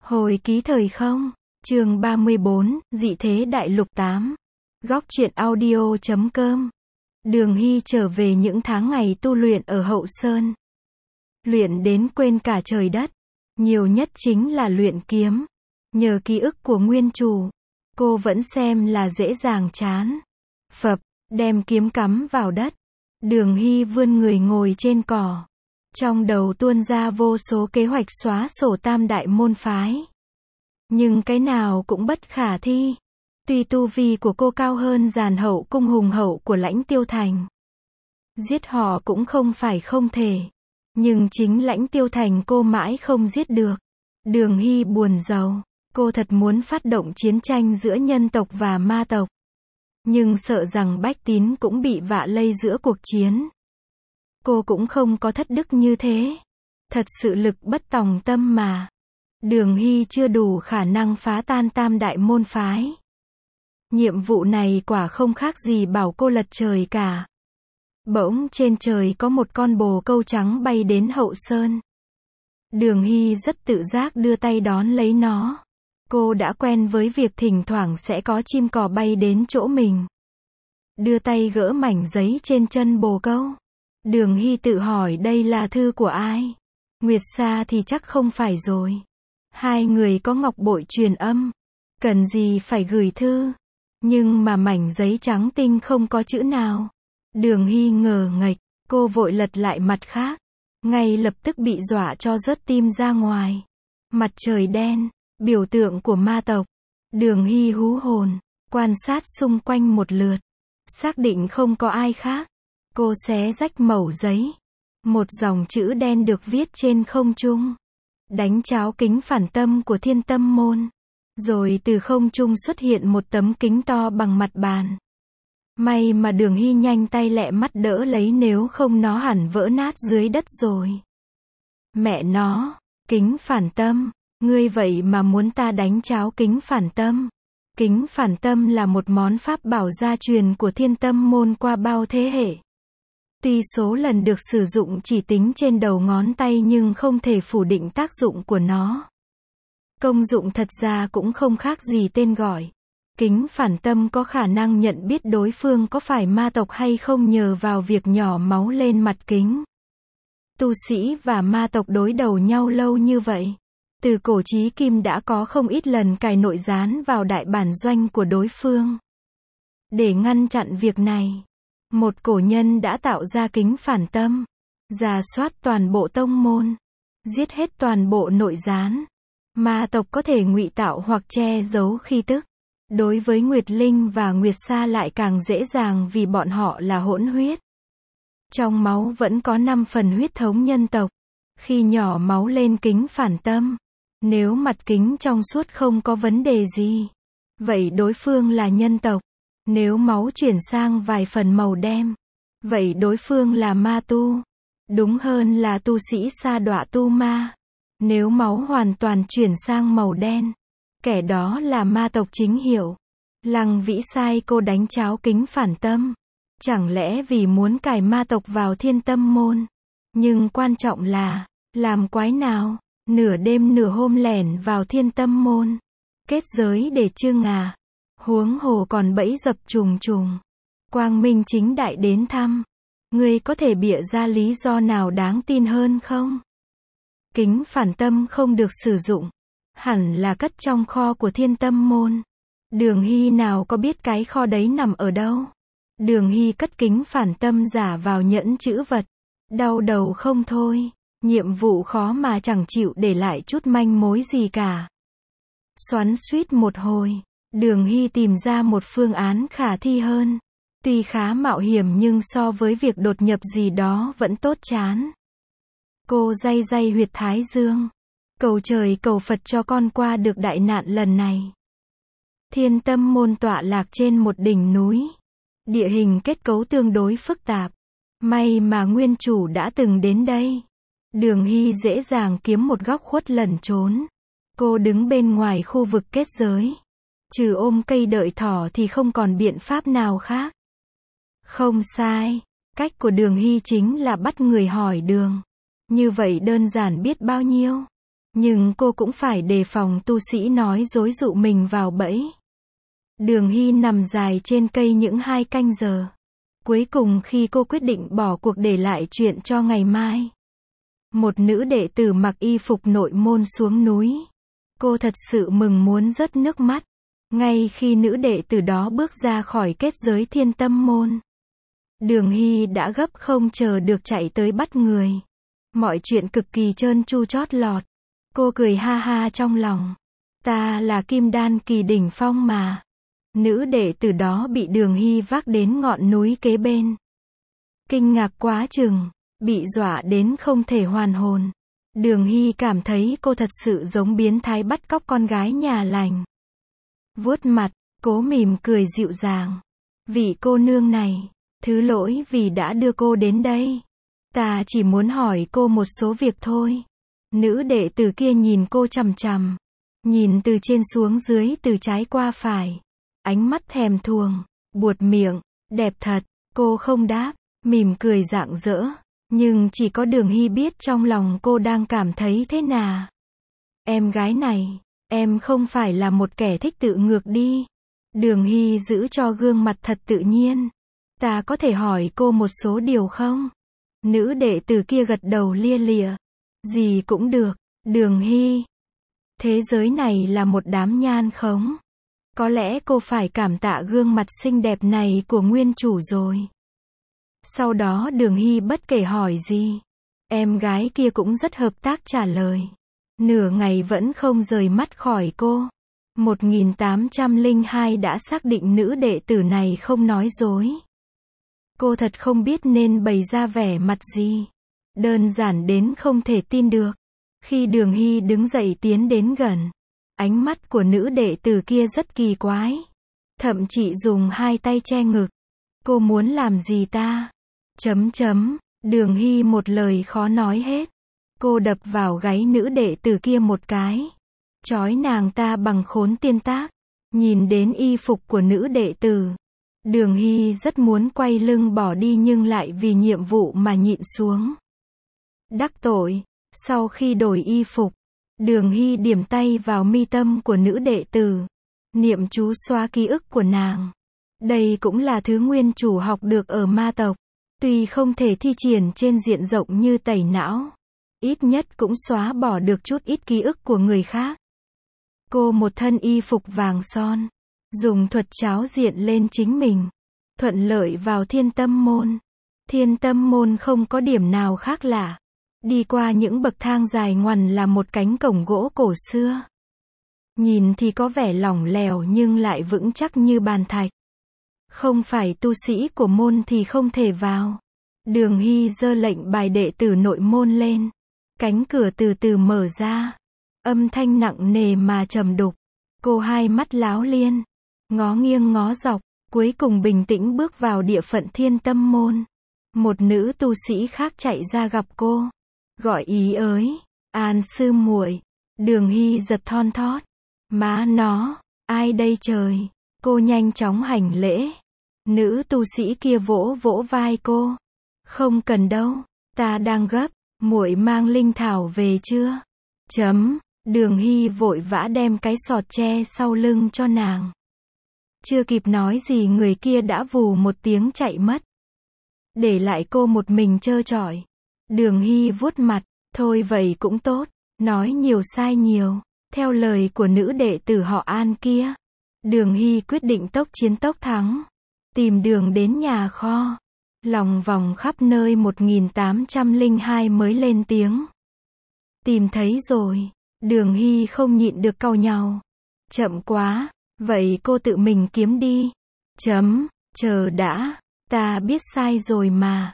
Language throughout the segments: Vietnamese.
Hồi ký thời không, chương 34, dị thế đại lục 8. Góc truyện audio.com. Đường Hy trở về những tháng ngày tu luyện ở Hậu Sơn. Luyện đến quên cả trời đất. Nhiều nhất chính là luyện kiếm. Nhờ ký ức của nguyên chủ, cô vẫn xem là dễ dàng chán. Phập, đem kiếm cắm vào đất. Đường Hy vươn người ngồi trên cỏ. Trong đầu tuôn ra vô số kế hoạch xóa sổ tam đại môn phái. Nhưng cái nào cũng bất khả thi. Tuy tu vi của cô cao hơn Giàn Hậu cung hùng hậu của Lãnh Tiêu Thành. Giết họ cũng không phải không thể. Nhưng chính Lãnh Tiêu Thành cô mãi không giết được. Đường Hy buồn rầu. Cô thật muốn phát động chiến tranh giữa nhân tộc và ma tộc. Nhưng sợ rằng Bách Tín cũng bị vạ lây giữa cuộc chiến. Cô cũng không có thất đức như thế. Thật sự lực bất tòng tâm mà. Đường Hy chưa đủ khả năng phá tan tam đại môn phái. Nhiệm vụ này quả không khác gì bảo cô lật trời cả. Bỗng trên trời có một con bồ câu trắng bay đến Hậu Sơn. Đường Hy rất tự giác đưa tay đón lấy nó. Cô đã quen với việc thỉnh thoảng sẽ có chim cò bay đến chỗ mình. Đưa tay gỡ mảnh giấy trên chân bồ câu. Đường Hy tự hỏi đây là thư của ai? Nguyệt Sa thì chắc không phải rồi. Hai người có ngọc bội truyền âm. Cần gì phải gửi thư? Nhưng mà mảnh giấy trắng tinh không có chữ nào. Đường Hy ngờ nghệch, cô vội lật lại mặt khác. Ngay lập tức bị dọa cho rớt tim ra ngoài. Mặt trời đen, biểu tượng của ma tộc. Đường Hy hú hồn, quan sát xung quanh một lượt. Xác định không có ai khác. Cô xé rách mẩu giấy. Một dòng chữ đen được viết trên không trung. Đánh cháo kính phản tâm của Thiên Tâm Môn. Rồi từ không trung xuất hiện một tấm kính to bằng mặt bàn. May mà Đường Hy nhanh tay lẹ mắt đỡ lấy, nếu không nó hẳn vỡ nát dưới đất rồi. Mẹ nó, kính phản tâm, ngươi vậy mà muốn ta đánh cháo kính phản tâm. Kính phản tâm là một món pháp bảo gia truyền của Thiên Tâm Môn qua bao thế hệ. Tuy số lần được sử dụng chỉ tính trên đầu ngón tay nhưng không thể phủ định tác dụng của nó. Công dụng thật ra cũng không khác gì tên gọi. Kính phản tâm có khả năng nhận biết đối phương có phải ma tộc hay không nhờ vào việc nhỏ máu lên mặt kính. Tu sĩ và ma tộc đối đầu nhau lâu như vậy. Từ cổ chí kim đã có không ít lần cài nội gián vào đại bản doanh của đối phương. Để ngăn chặn việc này, một cổ nhân đã tạo ra kính phản tâm, rà soát toàn bộ tông môn, giết hết toàn bộ nội gián. Ma tộc có thể ngụy tạo hoặc che giấu khí tức. Đối với Nguyệt Linh và Nguyệt Sa lại càng dễ dàng vì bọn họ là hỗn huyết. Trong máu vẫn có 5 phần huyết thống nhân tộc. Khi nhỏ máu lên kính phản tâm, nếu mặt kính trong suốt không có vấn đề gì, vậy đối phương là nhân tộc. Nếu máu chuyển sang vài phần màu đen, vậy đối phương là ma tu. Đúng hơn là tu sĩ sa đọa tu ma. Nếu máu hoàn toàn chuyển sang màu đen, kẻ đó là ma tộc chính hiệu. Lăng Vĩ sai cô đánh cháo kính phản tâm. Chẳng lẽ vì muốn cài ma tộc vào Thiên Tâm Môn? Nhưng quan trọng là, làm quái nào, nửa đêm nửa hôm lẻn vào Thiên Tâm Môn. Kết giới để chương à? Huống hồ còn bẫy dập trùng trùng. Quang minh chính đại đến thăm. Ngươi có thể bịa ra lý do nào đáng tin hơn không? Kính phản tâm không được sử dụng. Hẳn là cất trong kho của Thiên Tâm Môn. Đường Hy nào có biết cái kho đấy nằm ở đâu. Đường Hy cất kính phản tâm giả vào nhẫn trữ vật. Đau đầu không thôi. Nhiệm vụ khó mà chẳng chịu để lại chút manh mối gì cả. Xoắn xuýt một hồi, Đường Hy tìm ra một phương án khả thi hơn. Tuy khá mạo hiểm nhưng so với việc đột nhập gì đó vẫn tốt chán. Cô day day huyệt thái dương. Cầu trời cầu Phật cho con qua được đại nạn lần này. Thiên Tâm Môn tọa lạc trên một đỉnh núi. Địa hình kết cấu tương đối phức tạp. May mà nguyên chủ đã từng đến đây. Đường Hy dễ dàng kiếm một góc khuất lẩn trốn. Cô đứng bên ngoài khu vực kết giới. Trừ ôm cây đợi thỏ thì không còn biện pháp nào khác. Không sai. Cách của Đường Hy chính là bắt người hỏi đường. Như vậy đơn giản biết bao nhiêu. Nhưng cô cũng phải đề phòng tu sĩ nói dối dụ mình vào bẫy. Đường Hy nằm dài trên cây những 2 canh giờ. Cuối cùng khi cô quyết định bỏ cuộc để lại chuyện cho ngày mai, một nữ đệ tử mặc y phục nội môn xuống núi. Cô thật sự mừng muốn rớt nước mắt. Ngay khi nữ đệ tử đó bước ra khỏi kết giới Thiên Tâm môn, Đường Hy đã gấp không chờ được chạy tới bắt người. Mọi chuyện cực kỳ trơn tru chót lọt. Cô cười ha ha trong lòng. Ta là Kim Đan kỳ đỉnh phong mà. Nữ đệ tử đó bị Đường Hy vác đến ngọn núi kế bên. Kinh ngạc quá chừng, bị dọa đến không thể hoàn hồn. Đường Hy cảm thấy cô thật sự giống biến thái bắt cóc con gái nhà lành. Vuốt mặt, cố mỉm cười dịu dàng. Vị cô nương này, thứ lỗi vì đã đưa cô đến đây. Ta chỉ muốn hỏi cô một số việc thôi. Nữ đệ tử kia nhìn cô chằm chằm. Nhìn từ trên xuống dưới, từ trái qua phải. Ánh mắt thèm thuồng, buột miệng, đẹp thật. Cô không đáp, mỉm cười rạng rỡ. Nhưng chỉ có Đường Hy biết trong lòng cô đang cảm thấy thế nào. Em gái này, em không phải là một kẻ thích tự ngược đi. Đường Hy giữ cho gương mặt thật tự nhiên. Ta có thể hỏi cô một số điều không? Nữ đệ tử kia gật đầu lia lịa. Gì cũng được, Đường Hy. Thế giới này là một đám nhan khống. Có lẽ cô phải cảm tạ gương mặt xinh đẹp này của nguyên chủ rồi. Sau đó Đường Hy bất kể hỏi gì, em gái kia cũng rất hợp tác trả lời. Nửa ngày vẫn không rời mắt khỏi cô. 1802 đã xác định nữ đệ tử này không nói dối. Cô thật không biết nên bày ra vẻ mặt gì. Đơn giản đến không thể tin được. Khi Đường Hy đứng dậy tiến đến gần, ánh mắt của nữ đệ tử kia rất kỳ quái. Thậm chí dùng 2 tay che ngực. Cô muốn làm gì ta? Đường Hy một lời khó nói hết. Cô đập vào gáy nữ đệ tử kia một cái. Trói nàng ta bằng khốn tiên tác. Nhìn đến y phục của nữ đệ tử, Đường Hy rất muốn quay lưng bỏ đi nhưng lại vì nhiệm vụ mà nhịn xuống. Đắc tội. Sau khi đổi y phục, Đường Hy điểm tay vào mi tâm của nữ đệ tử. Niệm chú xóa ký ức của nàng. Đây cũng là thứ nguyên chủ học được ở ma tộc. Tuy không thể thi triển trên diện rộng như tẩy não, ít nhất cũng xóa bỏ được chút ít ký ức của người khác. Cô một thân y phục vàng son, dùng thuật tráo diện lên chính mình, thuận lợi vào Thiên Tâm môn. Thiên Tâm môn không có điểm nào khác lạ. Đi qua những bậc thang dài ngoằn là một cánh cổng gỗ cổ xưa. Nhìn thì có vẻ lỏng lẻo nhưng lại vững chắc như bàn thạch. Không phải tu sĩ của môn thì không thể vào. Đường Hy giơ lệnh bài đệ tử nội môn lên. Cánh cửa từ từ mở ra. Âm thanh nặng nề mà trầm đục. Cô hai mắt láo liên, ngó nghiêng ngó dọc, cuối cùng bình tĩnh bước vào địa phận Thiên Tâm môn. Một nữ tu sĩ khác chạy ra gặp cô. Gọi ý ới, An sư muội. Đường Hy giật thon thót. Má nó, ai đây trời? Cô nhanh chóng hành lễ. Nữ tu sĩ kia vỗ vỗ vai cô. Không cần đâu, ta đang gấp, muội mang linh thảo về chưa? Đường Hy vội vã đem cái sọt tre sau lưng cho nàng. Chưa kịp nói gì người kia đã vù một tiếng chạy mất. Để lại cô một mình trơ trọi. Đường Hy vuốt mặt, thôi vậy cũng tốt, nói nhiều sai nhiều. Theo lời của nữ đệ tử họ An kia, Đường Hy quyết định tốc chiến tốc thắng. Tìm đường đến nhà kho. Lòng vòng khắp nơi 1802 mới lên tiếng. Tìm thấy rồi. Đường Hy không nhịn được cau nhàu. Chậm quá, vậy cô tự mình kiếm đi. Chờ đã, ta biết sai rồi mà.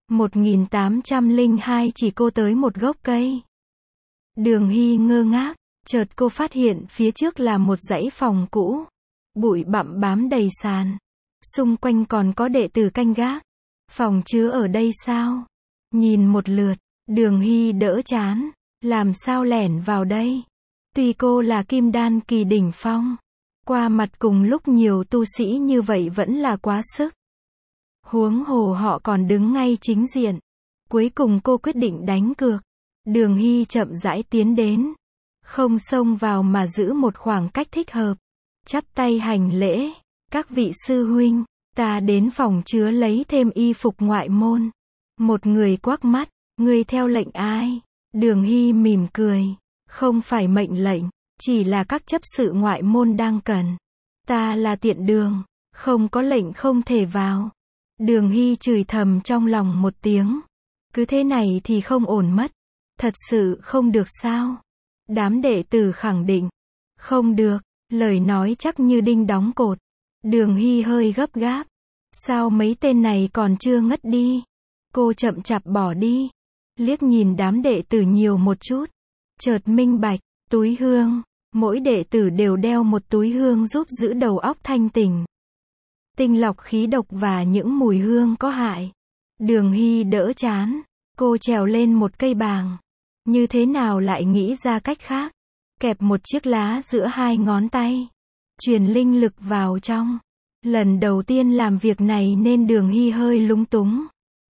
1802 chỉ cô tới một gốc cây. Đường Hy ngơ ngác, chợt cô phát hiện phía trước là một dãy phòng cũ. Bụi bặm bám đầy sàn. Xung quanh còn có đệ tử canh gác. Phòng chứa ở đây sao? Nhìn một lượt, Đường Hy đỡ chán. Làm sao lẻn vào đây? Tuy cô là Kim Đan kỳ đỉnh phong, qua mặt cùng lúc nhiều tu sĩ như vậy vẫn là quá sức. Huống hồ họ còn đứng ngay chính diện. Cuối cùng cô quyết định đánh cược. Đường Hy chậm rãi tiến đến. Không xông vào mà giữ một khoảng cách thích hợp. Chắp tay hành lễ. Các vị sư huynh, ta đến phòng chứa lấy thêm y phục ngoại môn. Một người quắc mắt, ngươi theo lệnh ai? Đường Hy mỉm cười. Không phải mệnh lệnh, chỉ là các chấp sự ngoại môn đang cần. Ta là tiện đường, không có lệnh không thể vào. Đường Hy chửi thầm trong lòng một tiếng. Cứ thế này thì không ổn mất. Thật sự không được sao? Đám đệ tử khẳng định. Không được, lời nói chắc như đinh đóng cột. Đường Hy hơi gấp gáp. Sao mấy tên này còn chưa ngất đi? Cô chậm chạp bỏ đi. Liếc nhìn đám đệ tử nhiều một chút. Chợt minh bạch, túi hương. Mỗi đệ tử đều đeo một túi hương giúp giữ đầu óc thanh tỉnh. Tinh lọc khí độc và những mùi hương có hại. Đường Hy đỡ chán. Cô trèo lên một cây bàng. Như thế nào lại nghĩ ra cách khác? Kẹp một chiếc lá giữa hai ngón tay. Truyền linh lực vào trong. Lần đầu tiên làm việc này nên Đường Hy hơi lúng túng.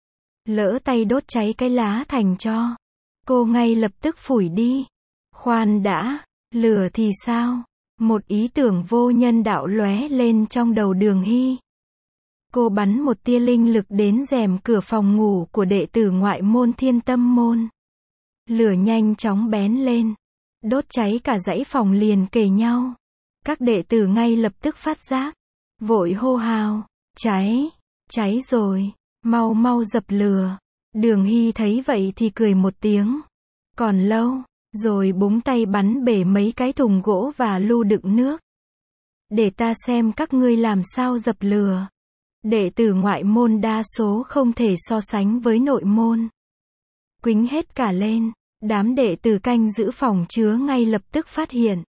Lỡ tay đốt cháy cái lá thành tro. Cô ngay lập tức phủi đi. Khoan đã, lửa thì sao? Một ý tưởng vô nhân đạo lóe lên trong đầu Đường Hy. Cô bắn một tia linh lực đến rèm cửa phòng ngủ của đệ tử ngoại môn Thiên Tâm môn. Lửa nhanh chóng bén lên. Đốt cháy cả dãy phòng liền kề nhau. Các đệ tử ngay lập tức phát giác. Vội hô hào. Cháy, cháy rồi. Mau mau dập lửa. Đường Hy thấy vậy thì cười một tiếng. Còn lâu. Rồi búng tay bắn bể mấy cái thùng gỗ và lu đựng nước. Để ta xem các ngươi làm sao dập lửa. Đệ tử ngoại môn đa số không thể so sánh với nội môn. Quýnh hết cả lên. Đám đệ tử canh giữ phòng chứa ngay lập tức phát hiện.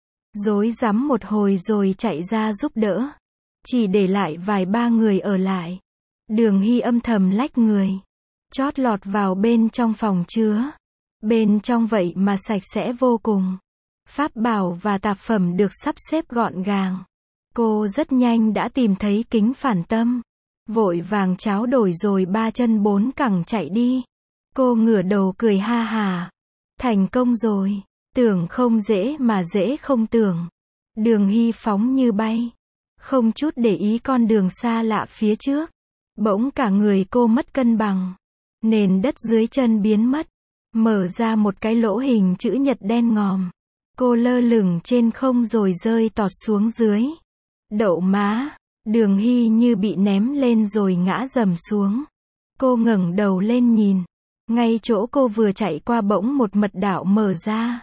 Rối rắm một hồi rồi chạy ra giúp đỡ. Chỉ để lại vài ba người ở lại. Đường Hy âm thầm lách người. Chót lọt vào bên trong phòng chứa. Bên trong vậy mà sạch sẽ vô cùng. Pháp bảo và tạp phẩm được sắp xếp gọn gàng. Cô rất nhanh đã tìm thấy kính phản tâm. Vội vàng tráo đổi rồi ba chân bốn cẳng chạy đi. Cô ngửa đầu cười ha hà. Thành công rồi. Tưởng không dễ mà dễ không tưởng. Đường Hy phóng như bay. Không chút để ý con đường xa lạ phía trước. Bỗng cả người cô mất cân bằng. Nền đất dưới chân biến mất. Mở ra một cái lỗ hình chữ nhật đen ngòm. Cô lơ lửng trên không rồi rơi tọt xuống dưới. Đậu má. Đường Hy như bị ném lên rồi ngã rầm xuống. Cô ngẩng đầu lên nhìn. Ngay chỗ cô vừa chạy qua bỗng một mật đạo mở ra.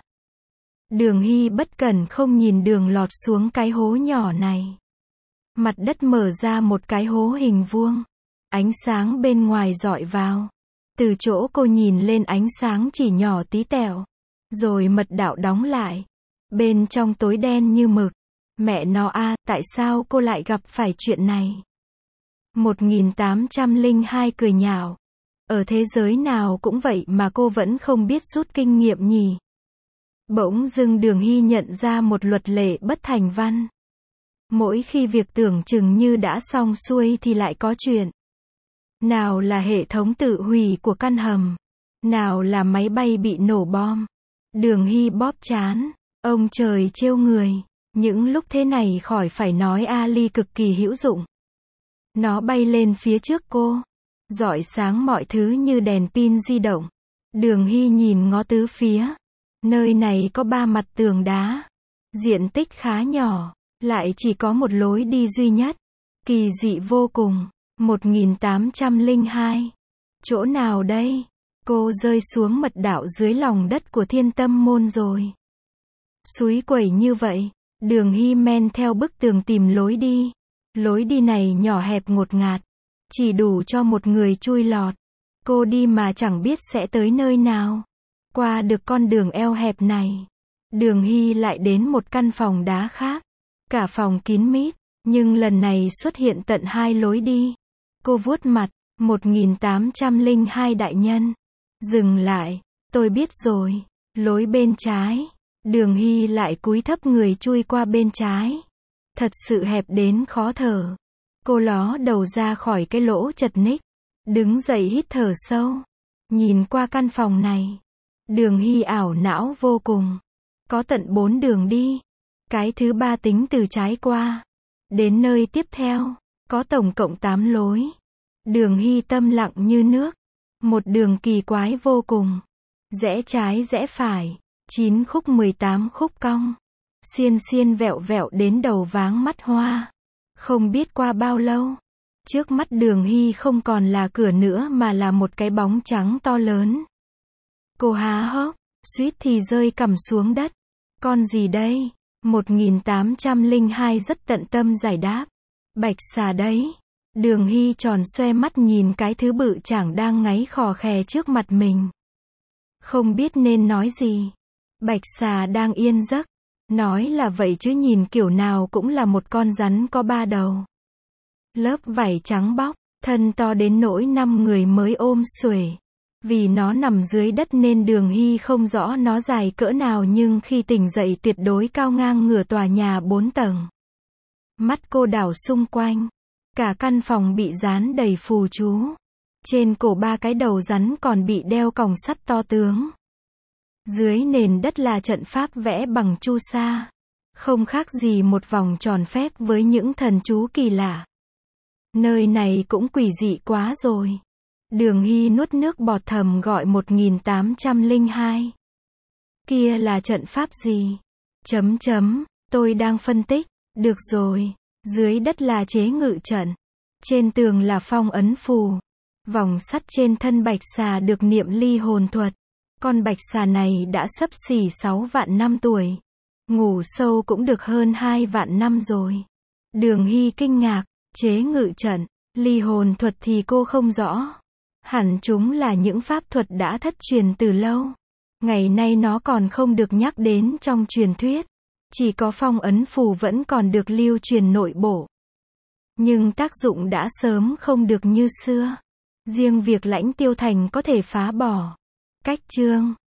Đường Hy bất cẩn không nhìn đường lọt xuống cái hố nhỏ này. Mặt đất mở ra một cái hố hình vuông. Ánh sáng bên ngoài rọi vào. Từ chỗ cô nhìn lên ánh sáng chỉ nhỏ tí tẹo. Rồi mật đạo đóng lại. Bên trong tối đen như mực. Mẹ nó a, tại sao cô lại gặp phải chuyện này? 1802 cười nhạo. Ở thế giới nào cũng vậy mà cô vẫn không biết rút kinh nghiệm nhỉ? Bỗng dưng Đường Hy nhận ra một luật lệ bất thành văn. Mỗi khi việc tưởng chừng như đã xong xuôi thì lại có chuyện. Nào là hệ thống tự hủy của căn hầm. Nào là máy bay bị nổ bom. Đường Hy bóp trán. Ông trời trêu người. Những lúc thế này khỏi phải nói Ali cực kỳ hữu dụng. Nó bay lên phía trước cô. Rọi sáng mọi thứ như đèn pin di động. Đường Hy nhìn ngó tứ phía. Nơi này có 3 mặt tường đá. Diện tích khá nhỏ. Lại chỉ có một lối đi duy nhất. Kỳ dị vô cùng. 1802. Chỗ nào đây? Cô rơi xuống mật đạo dưới lòng đất của Thiên Tâm môn rồi. Suối quẩy như vậy. Đường Hy men theo bức tường tìm lối đi. Lối đi này nhỏ hẹp ngột ngạt. Chỉ đủ cho một người chui lọt. Cô đi mà chẳng biết sẽ tới nơi nào. Qua được con đường eo hẹp này. Đường Hy lại đến một căn phòng đá khác. Cả phòng kín mít. Nhưng lần này xuất hiện tận 2 lối đi. Cô vuốt mặt. 1802 đại nhân. Dừng lại. Tôi biết rồi. Lối bên trái. Đường Hy lại cúi thấp người chui qua bên trái. Thật sự hẹp đến khó thở. Cô ló đầu ra khỏi cái lỗ chật ních. Đứng dậy hít thở sâu. Nhìn qua căn phòng này. Đường Hy ảo não vô cùng. Có tận 4 đường đi. Cái thứ 3 tính từ trái qua. Đến nơi tiếp theo. Có tổng cộng 8 lối. Đường Hy tâm lặng như nước. Một đường kỳ quái vô cùng. Rẽ trái rẽ phải. 9 khúc 18 khúc cong. Xiên xiên vẹo vẹo đến đầu váng mắt hoa. Không biết qua bao lâu. Trước mắt Đường Hy không còn là cửa nữa mà là một cái bóng trắng to lớn. Cô há hốc, suýt thì rơi cằm xuống đất. Con gì đây? 1802 rất tận tâm giải đáp. Bạch xà đấy. Đường Hy tròn xoe mắt nhìn cái thứ bự chảng đang ngáy khò khè trước mặt mình. Không biết nên nói gì. Bạch xà đang yên giấc. Nói là vậy chứ nhìn kiểu nào cũng là một con rắn có 3 đầu. Lớp vảy trắng bóc, thân to đến nỗi 5 người mới ôm xuể. Vì nó nằm dưới đất nên Đường Hy không rõ nó dài cỡ nào nhưng khi tỉnh dậy tuyệt đối cao ngang ngửa tòa nhà 4 tầng. Mắt cô đảo xung quanh. Cả căn phòng bị dán đầy phù chú. Trên cổ 3 cái đầu rắn còn bị đeo còng sắt to tướng. Dưới nền đất là trận pháp vẽ bằng chu sa. Không khác gì một vòng tròn phép với những thần chú kỳ lạ. Nơi này cũng quỷ dị quá rồi. Đường Hy nuốt nước bọt thầm gọi 1802. Kia là trận pháp gì? Tôi đang phân tích. Được rồi. Dưới đất là chế ngự trận. Trên tường là phong ấn phù. Vòng sắt trên thân bạch xà được niệm ly hồn thuật. Con bạch xà này đã xấp xỉ 6 vạn năm tuổi. Ngủ sâu cũng được hơn 2 vạn năm rồi. Đường Hy kinh ngạc. Chế ngự trận, ly hồn thuật thì cô không rõ. Hẳn chúng là những pháp thuật đã thất truyền từ lâu. Ngày nay nó còn không được nhắc đến trong truyền thuyết. Chỉ có phong ấn phù vẫn còn được lưu truyền nội bộ. Nhưng tác dụng đã sớm không được như xưa. Riêng việc Lãnh Tiêu Thành có thể phá bỏ. Cách chương